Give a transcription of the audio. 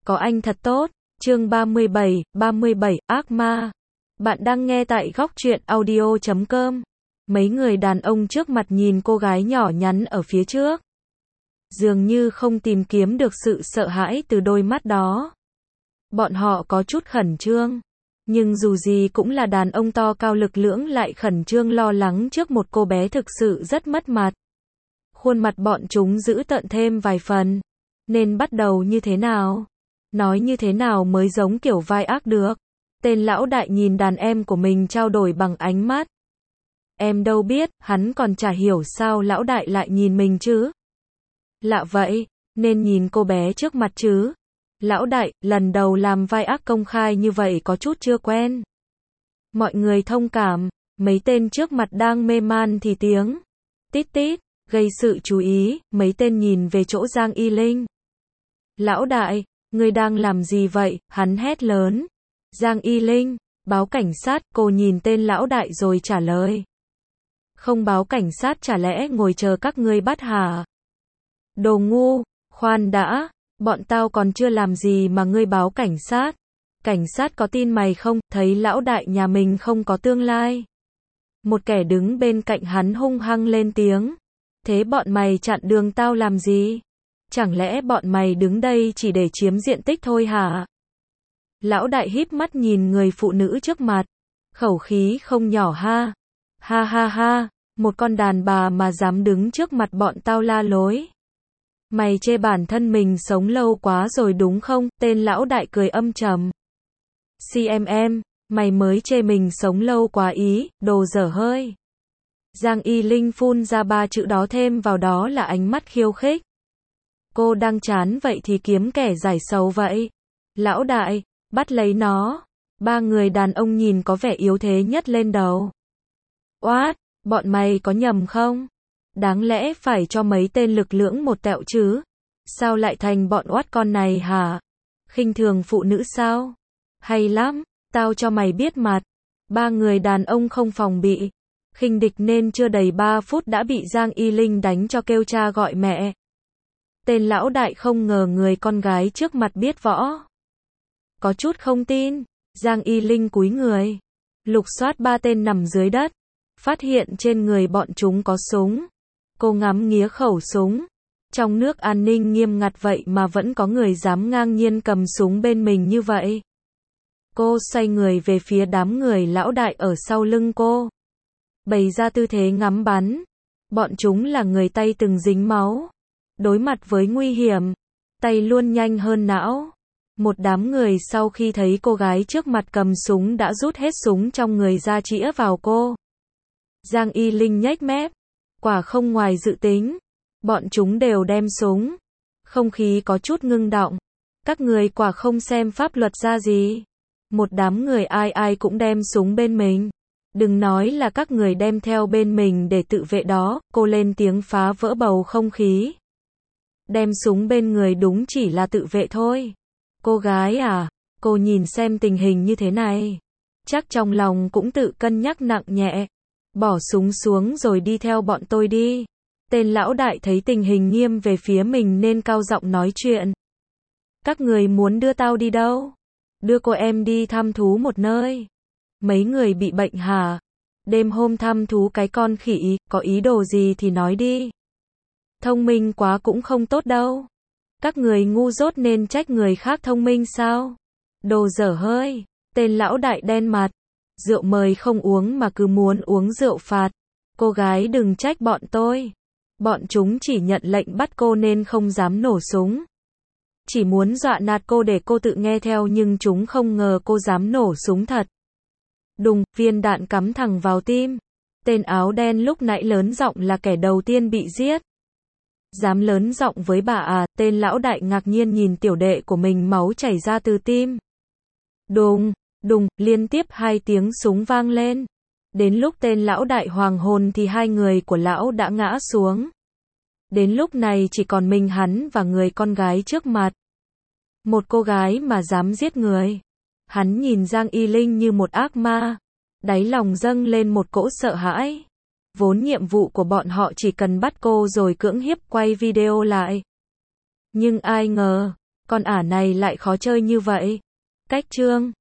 có anh thật tốt. Chương 37, ác ma. Bạn đang nghe tại góc truyện audio.com. Mấy người đàn ông trước mặt nhìn cô gái nhỏ nhắn ở phía trước. Dường như không tìm kiếm được sự sợ hãi từ đôi mắt đó. Bọn họ có chút khẩn trương. Nhưng dù gì cũng là đàn ông to cao lực lưỡng lại khẩn trương lo lắng trước một cô bé thực sự rất mất mặt. Khuôn mặt bọn chúng giữ tợn thêm vài phần. Nên bắt đầu như thế nào? Nói như thế nào mới giống kiểu vai ác được? Tên lão đại nhìn đàn em của mình trao đổi bằng ánh mắt. Em đâu biết, hắn còn chả hiểu sao lão đại lại nhìn mình chứ. Lạ vậy, nên nhìn cô bé trước mặt chứ. Lão đại, lần đầu làm vai ác công khai như vậy có chút chưa quen. Mọi người thông cảm, mấy tên trước mặt đang mê man thì tiếng tít tít, gây sự chú ý, mấy tên nhìn về chỗ Giang Y Linh. Lão đại, ngươi đang làm gì vậy? Hắn hét lớn. Giang Y Linh, báo cảnh sát, cô nhìn tên lão đại rồi trả lời. Không báo cảnh sát chả lẽ ngồi chờ các ngươi bắt hả? Đồ ngu, khoan đã, bọn tao còn chưa làm gì mà ngươi báo cảnh sát. Cảnh sát có tin mày không? Thấy lão đại nhà mình không có tương lai. Một kẻ đứng bên cạnh hắn hung hăng lên tiếng. Thế bọn mày chặn đường tao làm gì? Chẳng lẽ bọn mày đứng đây chỉ để chiếm diện tích thôi hả? Lão đại híp mắt nhìn người phụ nữ trước mặt. Khẩu khí không nhỏ ha. Ha ha ha, một con đàn bà mà dám đứng trước mặt bọn tao la lối. Mày chê bản thân mình sống lâu quá rồi đúng không? Tên lão đại cười âm trầm. CMM, mày mới chê mình sống lâu quá ý, đồ dở hơi. Giang Y Linh phun ra 3 chữ đó thêm vào đó là ánh mắt khiêu khích. Cô đang chán vậy thì kiếm kẻ giải sầu vậy. Lão đại, bắt lấy nó. 3 người đàn ông nhìn có vẻ yếu thế nhất lên đầu. Oát, bọn mày có nhầm không? Đáng lẽ phải cho mấy tên lực lưỡng một tẹo chứ. Sao lại thành bọn oát con này hả? Khinh thường phụ nữ sao? Hay lắm, tao cho mày biết mặt. 3 người đàn ông không phòng bị. Khinh địch nên chưa đầy 3 phút đã bị Giang Y Linh đánh cho kêu cha gọi mẹ. Tên lão đại không ngờ người con gái trước mặt biết võ. Có chút không tin, Giang Y Linh cúi người. Lục soát 3 tên nằm dưới đất. Phát hiện trên người bọn chúng có súng. Cô ngắm nghía khẩu súng. Trong nước an ninh nghiêm ngặt vậy mà vẫn có người dám ngang nhiên cầm súng bên mình như vậy. Cô xoay người về phía đám người lão đại ở sau lưng cô. Bày ra tư thế ngắm bắn. Bọn chúng là người tay từng dính máu. Đối mặt với nguy hiểm, tay luôn nhanh hơn não. Một đám người sau khi thấy cô gái trước mặt cầm súng đã rút hết súng trong người ra chĩa vào cô. Giang Y Linh nhếch mép. Quả không ngoài dự tính. Bọn chúng đều đem súng. Không khí có chút ngưng động. Các người quả không xem pháp luật ra gì. Một đám người ai ai cũng đem súng bên mình. Đừng nói là các người đem theo bên mình để tự vệ đó. Cô lên tiếng phá vỡ bầu không khí. Đem súng bên người đúng chỉ là tự vệ thôi. Cô gái à, cô nhìn xem tình hình như thế này. Chắc trong lòng cũng tự cân nhắc nặng nhẹ. Bỏ súng xuống rồi đi theo bọn tôi đi. Tên lão đại thấy tình hình nghiêm về phía mình nên cao giọng nói chuyện. Các người muốn đưa tao đi đâu? Đưa cô em đi thăm thú một nơi. Mấy người bị bệnh hả? Đêm hôm thăm thú cái con khỉ, có ý đồ gì thì nói đi. Thông minh quá cũng không tốt đâu. Các người ngu dốt nên trách người khác thông minh sao? Đồ dở hơi. Tên lão đại đen mặt. Rượu mời không uống mà cứ muốn uống rượu phạt. Cô gái đừng trách bọn tôi. Bọn chúng chỉ nhận lệnh bắt cô nên không dám nổ súng. Chỉ muốn dọa nạt cô để cô tự nghe theo nhưng chúng không ngờ cô dám nổ súng thật. Đùng, viên đạn cắm thẳng vào tim. Tên áo đen lúc nãy lớn giọng là kẻ đầu tiên bị giết. Dám lớn giọng với bà à? Tên lão đại ngạc nhiên nhìn tiểu đệ của mình máu chảy ra từ tim. Đùng, đùng, liên tiếp 2 tiếng súng vang lên. Đến lúc tên lão đại hoàng hồn thì 2 người của lão đã ngã xuống. Đến lúc này chỉ còn mình hắn và người con gái trước mặt. Một cô gái mà dám giết người. Hắn nhìn Giang Y Linh như một ác ma. Đáy lòng dâng lên một cỗ sợ hãi. Vốn nhiệm vụ của bọn họ chỉ cần bắt cô rồi cưỡng hiếp quay video lại. Nhưng ai ngờ, con ả này lại khó chơi như vậy. Cách chương